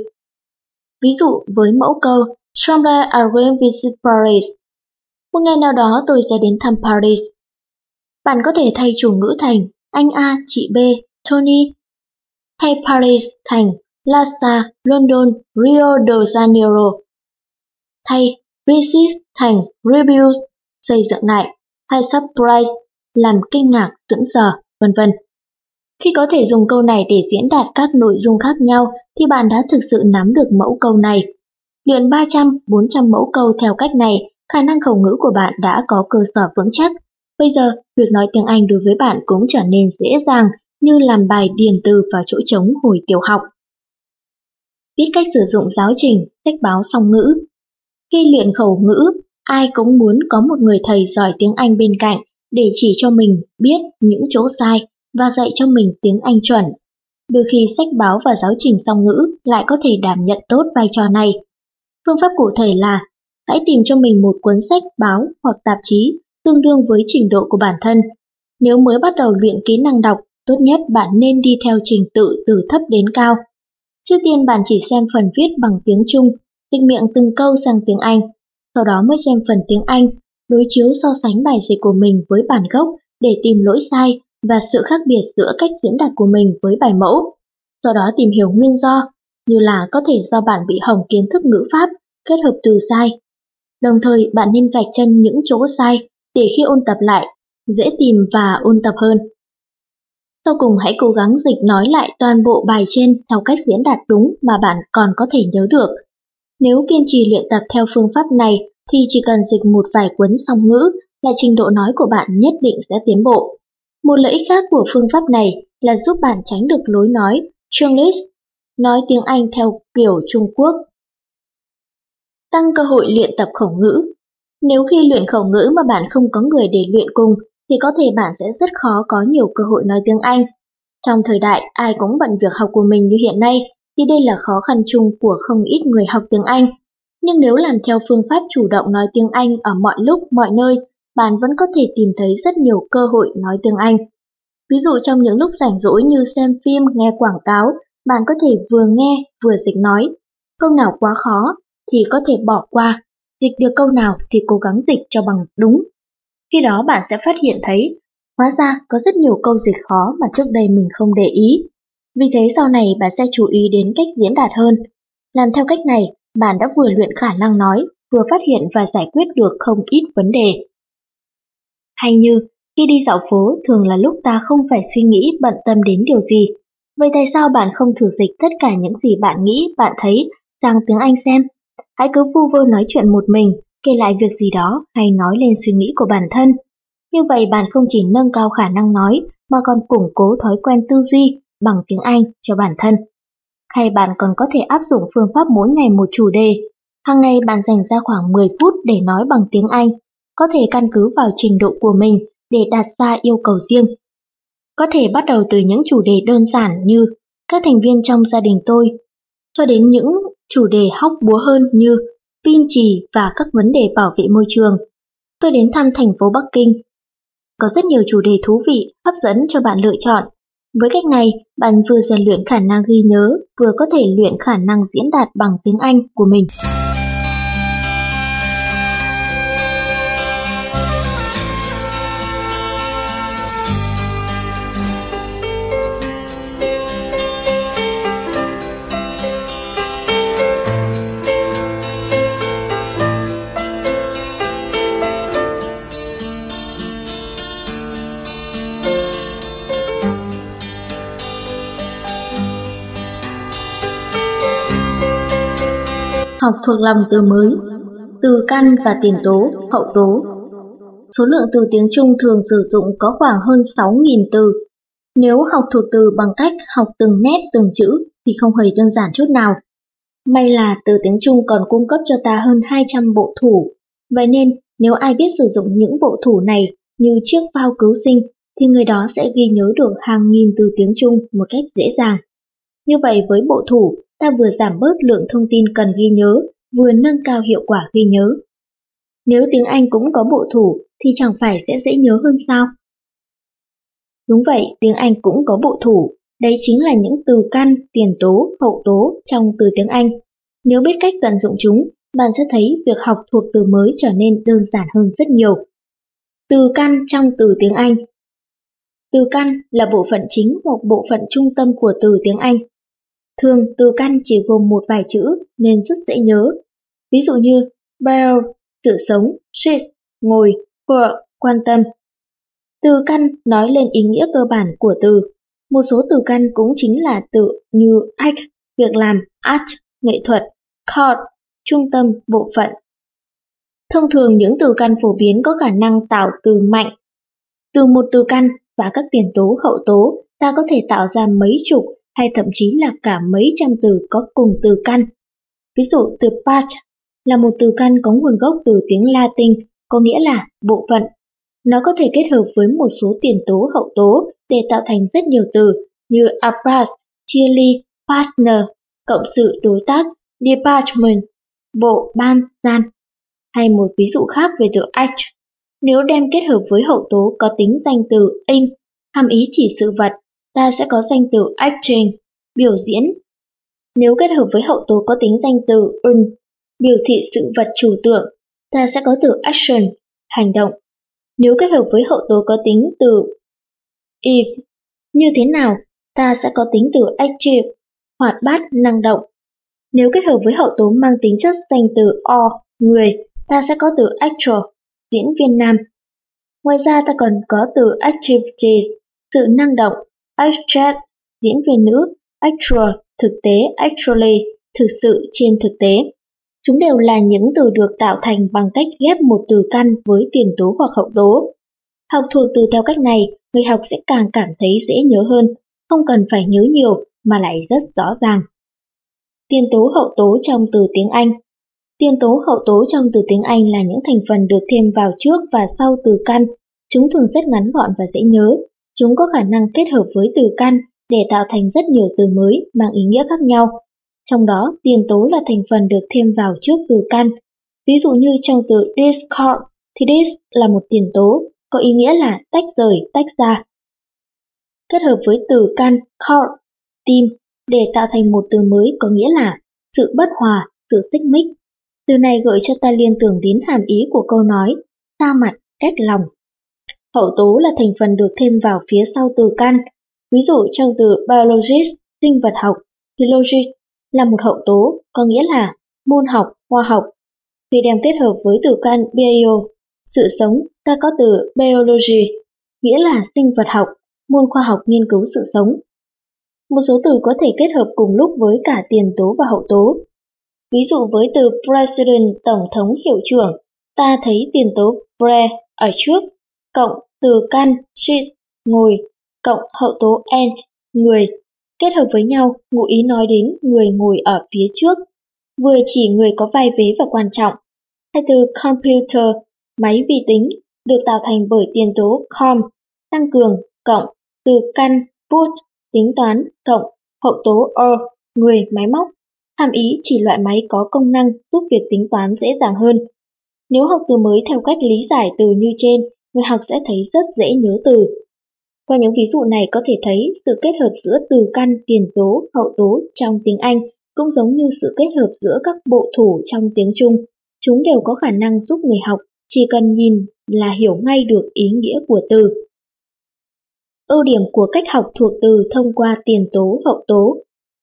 Ví dụ với mẫu câu Someday I will visit Paris. Một ngày nào đó tôi sẽ đến thăm Paris. Bạn có thể thay chủ ngữ thành anh A, chị B, Tony. Thay Paris thành Lhasa, London, Rio de Janeiro. Thay Resist thành Rebuild, xây dựng lại. Hay Surprise, làm kinh ngạc, sững sờ, vân vân. Khi có thể dùng câu này để diễn đạt các nội dung khác nhau thì bạn đã thực sự nắm được mẫu câu này. Luyện ba trăm đến bốn trăm mẫu câu theo cách này, khả năng khẩu ngữ của bạn đã có cơ sở vững chắc. Bây giờ, việc nói tiếng Anh đối với bạn cũng trở nên dễ dàng như làm bài điền từ vào chỗ trống hồi tiểu học. Biết cách sử dụng giáo trình, sách báo song ngữ. Khi luyện khẩu ngữ, ai cũng muốn có một người thầy giỏi tiếng Anh bên cạnh để chỉ cho mình biết những chỗ sai và dạy cho mình tiếng Anh chuẩn. Đôi khi sách báo và giáo trình song ngữ lại có thể đảm nhận tốt vai trò này. Phương pháp cụ thể là hãy tìm cho mình một cuốn sách, báo hoặc tạp chí tương đương với trình độ của bản thân. Nếu mới bắt đầu luyện kỹ năng đọc, tốt nhất bạn nên đi theo trình tự từ thấp đến cao. Trước tiên bạn chỉ xem phần viết bằng tiếng Trung, dịch miệng từng câu sang tiếng Anh, sau đó mới xem phần tiếng Anh, đối chiếu so sánh bài dịch của mình với bản gốc để tìm lỗi sai và sự khác biệt giữa cách diễn đạt của mình với bài mẫu. Sau đó tìm hiểu nguyên do, như là có thể do bạn bị hỏng kiến thức ngữ pháp, kết hợp từ sai. Đồng thời bạn nên gạch chân những chỗ sai để khi ôn tập lại, dễ tìm và ôn tập hơn. Sau cùng hãy cố gắng dịch nói lại toàn bộ bài trên theo cách diễn đạt đúng mà bạn còn có thể nhớ được. Nếu kiên trì luyện tập theo phương pháp này thì chỉ cần dịch một vài cuốn song ngữ là trình độ nói của bạn nhất định sẽ tiến bộ. Một lợi ích khác của phương pháp này là giúp bạn tránh được lối nói Chinglish, nói tiếng Anh theo kiểu Trung Quốc. Tăng cơ hội luyện tập khẩu ngữ. Nếu khi luyện khẩu ngữ mà bạn không có người để luyện cùng thì có thể bạn sẽ rất khó có nhiều cơ hội nói tiếng Anh. Trong thời đại ai cũng bận việc học của mình như hiện nay thì đây là khó khăn chung của không ít người học tiếng Anh. Nhưng nếu làm theo phương pháp chủ động nói tiếng Anh ở mọi lúc, mọi nơi, bạn vẫn có thể tìm thấy rất nhiều cơ hội nói tiếng Anh. Ví dụ trong những lúc rảnh rỗi như xem phim, nghe quảng cáo, bạn có thể vừa nghe vừa dịch nói. Câu nào quá khó thì có thể bỏ qua, dịch được câu nào thì cố gắng dịch cho bằng đúng. Khi đó bạn sẽ phát hiện thấy, hóa ra có rất nhiều câu dịch khó mà trước đây mình không để ý. Vì thế sau này bạn sẽ chú ý đến cách diễn đạt hơn. Làm theo cách này, bạn đã vừa luyện khả năng nói, vừa phát hiện và giải quyết được không ít vấn đề. Hay như, khi đi dạo phố thường là lúc ta không phải suy nghĩ bận tâm đến điều gì. Vậy tại sao bạn không thử dịch tất cả những gì bạn nghĩ, bạn thấy sang tiếng Anh xem? Hãy cứ vu vơ nói chuyện một mình, kể lại việc gì đó hay nói lên suy nghĩ của bản thân. Như vậy bạn không chỉ nâng cao khả năng nói mà còn củng cố thói quen tư duy bằng tiếng Anh cho bản thân. Hay bạn còn có thể áp dụng phương pháp mỗi ngày một chủ đề. Hàng ngày bạn dành ra khoảng mười phút để nói bằng tiếng Anh, có thể căn cứ vào trình độ của mình để đặt ra yêu cầu riêng. Có thể bắt đầu từ những chủ đề đơn giản như các thành viên trong gia đình tôi, cho đến những chủ đề hóc búa hơn như pin chì và các vấn đề bảo vệ môi trường. Tôi đến thăm thành phố Bắc Kinh. Có rất nhiều chủ đề thú vị, hấp dẫn cho bạn lựa chọn. Với cách này, bạn vừa rèn luyện khả năng ghi nhớ, vừa có thể luyện khả năng diễn đạt bằng tiếng Anh của mình. Học thuộc lòng từ mới, từ căn và tiền tố, hậu tố. Số lượng từ tiếng Trung thường sử dụng có khoảng hơn sáu nghìn từ. Nếu học thuộc từ bằng cách học từng nét từng chữ thì không hề đơn giản chút nào. May là từ tiếng Trung còn cung cấp cho ta hơn hai trăm bộ thủ. Vậy nên nếu ai biết sử dụng những bộ thủ này như chiếc phao cứu sinh thì người đó sẽ ghi nhớ được hàng nghìn từ tiếng Trung một cách dễ dàng. Như vậy với bộ thủ, ta vừa giảm bớt lượng thông tin cần ghi nhớ, vừa nâng cao hiệu quả ghi nhớ. Nếu tiếng Anh cũng có bộ thủ thì chẳng phải sẽ dễ nhớ hơn sao? Đúng vậy, tiếng Anh cũng có bộ thủ, đấy chính là những từ căn, tiền tố, hậu tố trong từ tiếng Anh. Nếu biết cách tận dụng chúng, bạn sẽ thấy việc học thuộc từ mới trở nên đơn giản hơn rất nhiều. Từ căn trong từ tiếng Anh. Từ căn là bộ phận chính hoặc bộ phận trung tâm của từ tiếng Anh. Thường từ căn chỉ gồm một vài chữ nên rất dễ nhớ. Ví dụ như bear, sự sống, sit, ngồi, for, quan tâm. Từ căn nói lên ý nghĩa cơ bản của từ. Một số từ căn cũng chính là từ như act, việc làm, art, nghệ thuật, chord, trung tâm, bộ phận. Thông thường những từ căn phổ biến có khả năng tạo từ mạnh. Từ một từ căn và các tiền tố hậu tố, ta có thể tạo ra mấy chục hay thậm chí là cả mấy trăm từ có cùng từ căn. Ví dụ từ part là một từ căn có nguồn gốc từ tiếng Latin, có nghĩa là bộ phận. Nó có thể kết hợp với một số tiền tố hậu tố để tạo thành rất nhiều từ như apart, chia ly, partner, cộng sự đối tác, department, bộ, ban, gian. Hay một ví dụ khác về từ act. Nếu đem kết hợp với hậu tố có tính danh từ in, hàm ý chỉ sự vật, ta sẽ có danh từ acting, biểu diễn. Nếu kết hợp với hậu tố có tính danh từ un, biểu thị sự vật trừu tượng, ta sẽ có từ action, hành động. Nếu kết hợp với hậu tố có tính từ if, như thế nào, ta sẽ có tính từ active, hoạt bát, năng động. Nếu kết hợp với hậu tố mang tính chất danh từ or, người, ta sẽ có từ actor, diễn viên nam. Ngoài ra ta còn có từ activities, sự năng động, actress, diễn viên nữ, actual, thực tế, actually, thực sự, trên thực tế. Chúng đều là những từ được tạo thành bằng cách ghép một từ căn với tiền tố hoặc hậu tố. Học thuộc từ theo cách này, người học sẽ càng cảm thấy dễ nhớ hơn, không cần phải nhớ nhiều mà lại rất rõ ràng. Tiền tố hậu tố trong từ tiếng Anh. Tiền tố hậu tố trong từ tiếng Anh là những thành phần được thêm vào trước và sau từ căn. Chúng thường rất ngắn gọn và dễ nhớ. Chúng có khả năng kết hợp với từ căn để tạo thành rất nhiều từ mới mang ý nghĩa khác nhau. Trong đó, tiền tố là thành phần được thêm vào trước từ căn. Ví dụ như trong từ discard thì dis là một tiền tố, có ý nghĩa là tách rời, tách ra. Kết hợp với từ căn cord, tim, để tạo thành một từ mới có nghĩa là sự bất hòa, sự xích mích. Từ này gợi cho ta liên tưởng đến hàm ý của câu nói xa mặt, cách lòng. Hậu tố là thành phần được thêm vào phía sau từ căn. Ví dụ trong từ biologist, sinh vật học, thì logic là một hậu tố, có nghĩa là môn học, khoa học. Khi đem kết hợp với từ căn bio, sự sống, ta có từ biology, nghĩa là sinh vật học, môn khoa học nghiên cứu sự sống. Một số từ có thể kết hợp cùng lúc với cả tiền tố và hậu tố. Ví dụ với từ president, tổng thống, hiệu trưởng, ta thấy tiền tố pre ở trước, cộng từ căn sit, ngồi, cộng hậu tố and, người, kết hợp với nhau, ngụ ý nói đến người ngồi ở phía trước, vừa chỉ người có vai vế và quan trọng. Hay từ computer, máy vi tính, được tạo thành bởi tiền tố com, tăng cường, cộng, từ căn, put, tính toán, cộng, hậu tố er, người, máy móc, hàm ý chỉ loại máy có công năng giúp việc tính toán dễ dàng hơn. Nếu học từ mới theo cách lý giải từ như trên, người học sẽ thấy rất dễ nhớ từ. Qua những ví dụ này có thể thấy sự kết hợp giữa từ căn, tiền tố, hậu tố trong tiếng Anh cũng giống như sự kết hợp giữa các bộ thủ trong tiếng Trung. Chúng đều có khả năng giúp người học chỉ cần nhìn là hiểu ngay được ý nghĩa của từ. Ưu điểm của cách học thuộc từ thông qua tiền tố, hậu tố.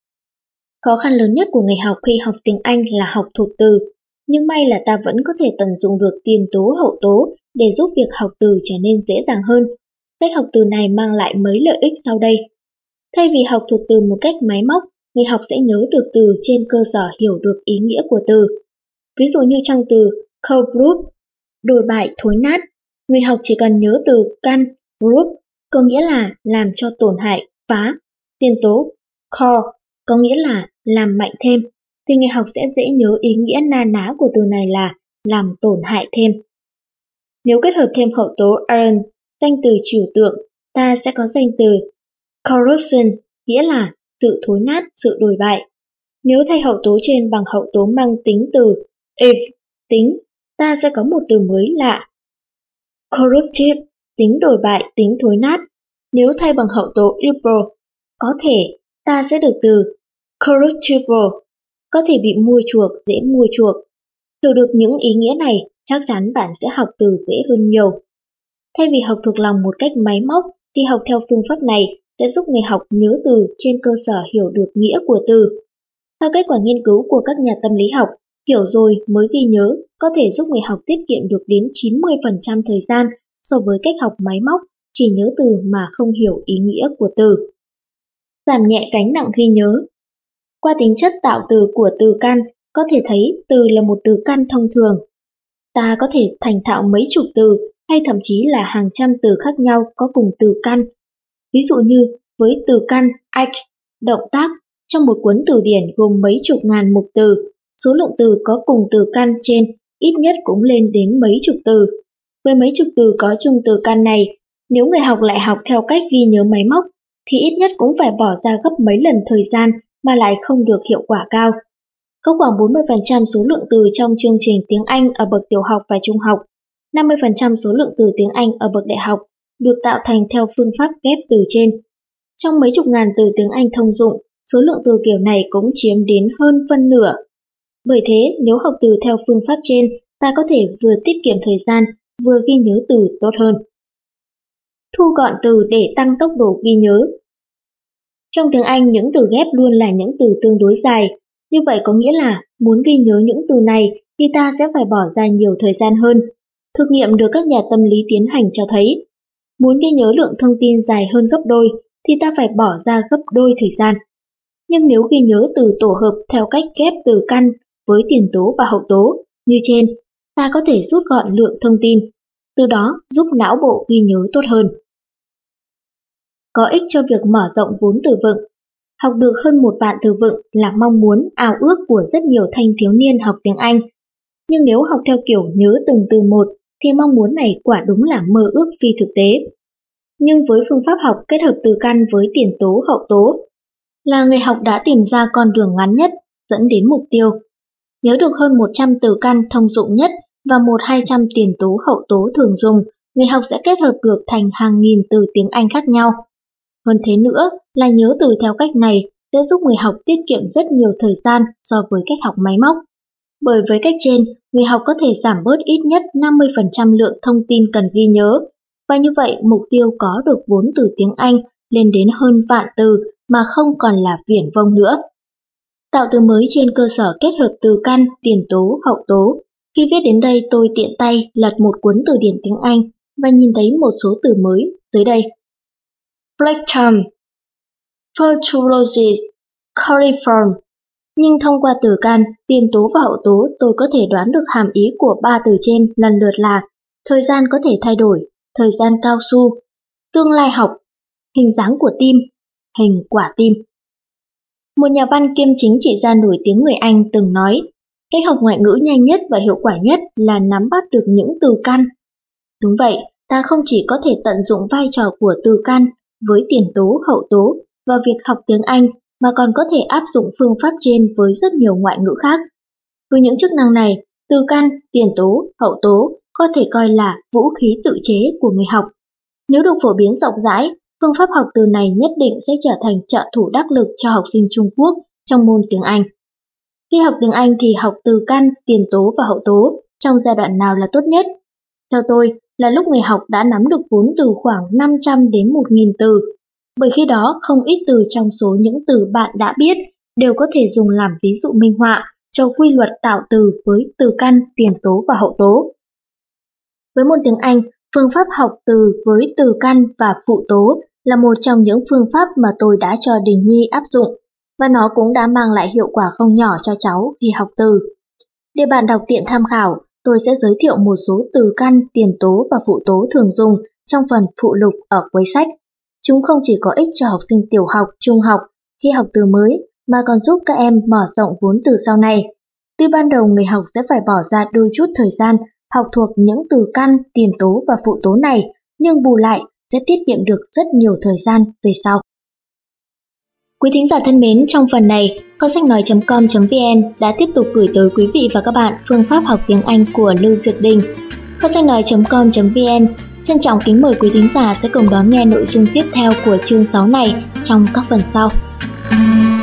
Khó khăn lớn nhất của người học khi học tiếng Anh là học thuộc từ, nhưng may là ta vẫn có thể tận dụng được tiền tố, hậu tố để giúp việc học từ trở nên dễ dàng hơn. Cách học từ này mang lại mấy lợi ích sau đây. Thay vì học thuộc từ một cách máy móc, người học sẽ nhớ được từ trên cơ sở hiểu được ý nghĩa của từ. Ví dụ như trong từ corrupt, đồi bại, thối nát, người học chỉ cần nhớ từ căn, corrupt, có nghĩa là làm cho tổn hại, phá, tiền tố, core, có nghĩa là làm mạnh thêm, thì người học sẽ dễ nhớ ý nghĩa na ná của từ này là làm tổn hại thêm. Nếu kết hợp thêm hậu tố earn, danh từ trừu tượng, ta sẽ có danh từ corruption, nghĩa là sự thối nát, sự đồi bại. Nếu thay hậu tố trên bằng hậu tố mang tính từ if, tính, ta sẽ có một từ mới lạ. Corruptive, tính đồi bại, tính thối nát. Nếu thay bằng hậu tố evil, có thể, ta sẽ được từ corruptible, có thể bị mua chuộc, dễ mua chuộc. Hiểu được những ý nghĩa này, chắc chắn bạn sẽ học từ dễ hơn nhiều. Thay vì học thuộc lòng một cách máy móc, thì học theo phương pháp này sẽ giúp người học nhớ từ trên cơ sở hiểu được nghĩa của từ. Theo kết quả nghiên cứu của các nhà tâm lý học, hiểu rồi mới ghi nhớ có thể giúp người học tiết kiệm được đến chín mươi phần trăm thời gian so với cách học máy móc, chỉ nhớ từ mà không hiểu ý nghĩa của từ. Giảm nhẹ gánh nặng ghi nhớ. Qua tính chất tạo từ của từ căn, có thể thấy từ là một từ căn thông thường. Ta có thể thành thạo mấy chục từ hay thậm chí là hàng trăm từ khác nhau có cùng từ căn. Ví dụ như với từ căn act, động tác, trong một cuốn từ điển gồm mấy chục ngàn mục từ, số lượng từ có cùng từ căn trên ít nhất cũng lên đến mấy chục từ. Với mấy chục từ có chung từ căn này, nếu người học lại học theo cách ghi nhớ máy móc, thì ít nhất cũng phải bỏ ra gấp mấy lần thời gian mà lại không được hiệu quả cao. Có khoảng bốn mươi phần trăm số lượng từ trong chương trình tiếng Anh ở bậc tiểu học và trung học, năm mươi phần trăm số lượng từ tiếng Anh ở bậc đại học được tạo thành theo phương pháp ghép từ trên. Trong mấy chục ngàn từ tiếng Anh thông dụng, số lượng từ kiểu này cũng chiếm đến hơn phân nửa. Bởi thế, nếu học từ theo phương pháp trên, ta có thể vừa tiết kiệm thời gian, vừa ghi nhớ từ tốt hơn. Thu gọn từ để tăng tốc độ ghi nhớ. Trong tiếng Anh, những từ ghép luôn là những từ tương đối dài. Như vậy có nghĩa là muốn ghi nhớ những từ này thì ta sẽ phải bỏ ra nhiều thời gian hơn. Thực nghiệm được các nhà tâm lý tiến hành cho thấy, muốn ghi nhớ lượng thông tin dài hơn gấp đôi thì ta phải bỏ ra gấp đôi thời gian. Nhưng nếu ghi nhớ từ tổ hợp theo cách ghép từ căn với tiền tố và hậu tố như trên, ta có thể rút gọn lượng thông tin, từ đó giúp não bộ ghi nhớ tốt hơn. Có ích cho việc mở rộng vốn từ vựng. Học được hơn một vạn từ vựng là mong muốn, ao ước của rất nhiều thanh thiếu niên học tiếng Anh. Nhưng nếu học theo kiểu nhớ từng từ một thì mong muốn này quả đúng là mơ ước phi thực tế. Nhưng với phương pháp học kết hợp từ căn với tiền tố hậu tố, là người học đã tìm ra con đường ngắn nhất dẫn đến mục tiêu. Nhớ được hơn một trăm từ căn thông dụng nhất và một hai trăm tiền tố hậu tố thường dùng, người học sẽ kết hợp được thành hàng nghìn từ tiếng Anh khác nhau. Hơn thế nữa là nhớ từ theo cách này sẽ giúp người học tiết kiệm rất nhiều thời gian so với cách học máy móc. Bởi với cách trên, người học có thể giảm bớt ít nhất năm mươi phần trăm lượng thông tin cần ghi nhớ, và như vậy mục tiêu có được vốn từ tiếng Anh lên đến hơn vạn từ mà không còn là viển vông nữa. Tạo từ mới trên cơ sở kết hợp từ căn, tiền tố, hậu tố. Khi viết đến đây tôi tiện tay lật một cuốn từ điển tiếng Anh và nhìn thấy một số từ mới dưới đây. Flectum, Virtuosis, Coliform. Nhưng thông qua từ căn, tiền tố và hậu tố tôi có thể đoán được hàm ý của ba từ trên lần lượt là thời gian có thể thay đổi, thời gian cao su, tương lai học, Hình dáng của tim, hình quả tim. Một nhà văn kiêm chính trị gia nổi tiếng người Anh từng nói, cách học ngoại ngữ nhanh nhất và hiệu quả nhất là nắm bắt được những từ căn. Đúng vậy, ta không chỉ có thể tận dụng vai trò của từ căn với tiền tố, hậu tố vào việc học tiếng Anh mà còn có thể áp dụng phương pháp trên với rất nhiều ngoại ngữ khác. Với những chức năng này, từ căn, tiền tố, hậu tố có thể coi là vũ khí tự chế của người học. Nếu được phổ biến rộng rãi, phương pháp học từ này nhất định sẽ trở thành trợ thủ đắc lực cho học sinh Trung Quốc trong môn tiếng Anh. Khi học tiếng Anh thì học từ căn, tiền tố và hậu tố trong giai đoạn nào là tốt nhất? Theo tôi, là lúc người học đã nắm được vốn từ khoảng năm trăm đến một nghìn từ, bởi khi đó không ít từ trong số những từ bạn đã biết đều có thể dùng làm ví dụ minh họa cho quy luật tạo từ với từ căn, tiền tố và hậu tố. Với môn tiếng Anh, phương pháp học từ với từ căn và phụ tố là một trong những phương pháp mà tôi đã cho Đình Nhi áp dụng, và nó cũng đã mang lại hiệu quả không nhỏ cho cháu khi học từ. Để bạn đọc tiện tham khảo, tôi sẽ giới thiệu một số từ căn, tiền tố và phụ tố thường dùng trong phần phụ lục ở cuối sách. Chúng không chỉ có ích cho học sinh tiểu học, trung học khi học từ mới, mà còn giúp các em mở rộng vốn từ sau này. Tuy ban đầu người học sẽ phải bỏ ra đôi chút thời gian học thuộc những từ căn, tiền tố và phụ tố này, nhưng bù lại sẽ tiết kiệm được rất nhiều thời gian về sau. Quý thính giả thân mến, trong phần này, kho sách nói chấm com chấm vn đã tiếp tục gửi tới quý vị và các bạn phương pháp học tiếng Anh của Lưu Diệc Đình. kho sách nói chấm com chấm vn trân trọng kính mời quý thính giả sẽ cùng đón nghe nội dung tiếp theo của chương sáu này trong các phần sau.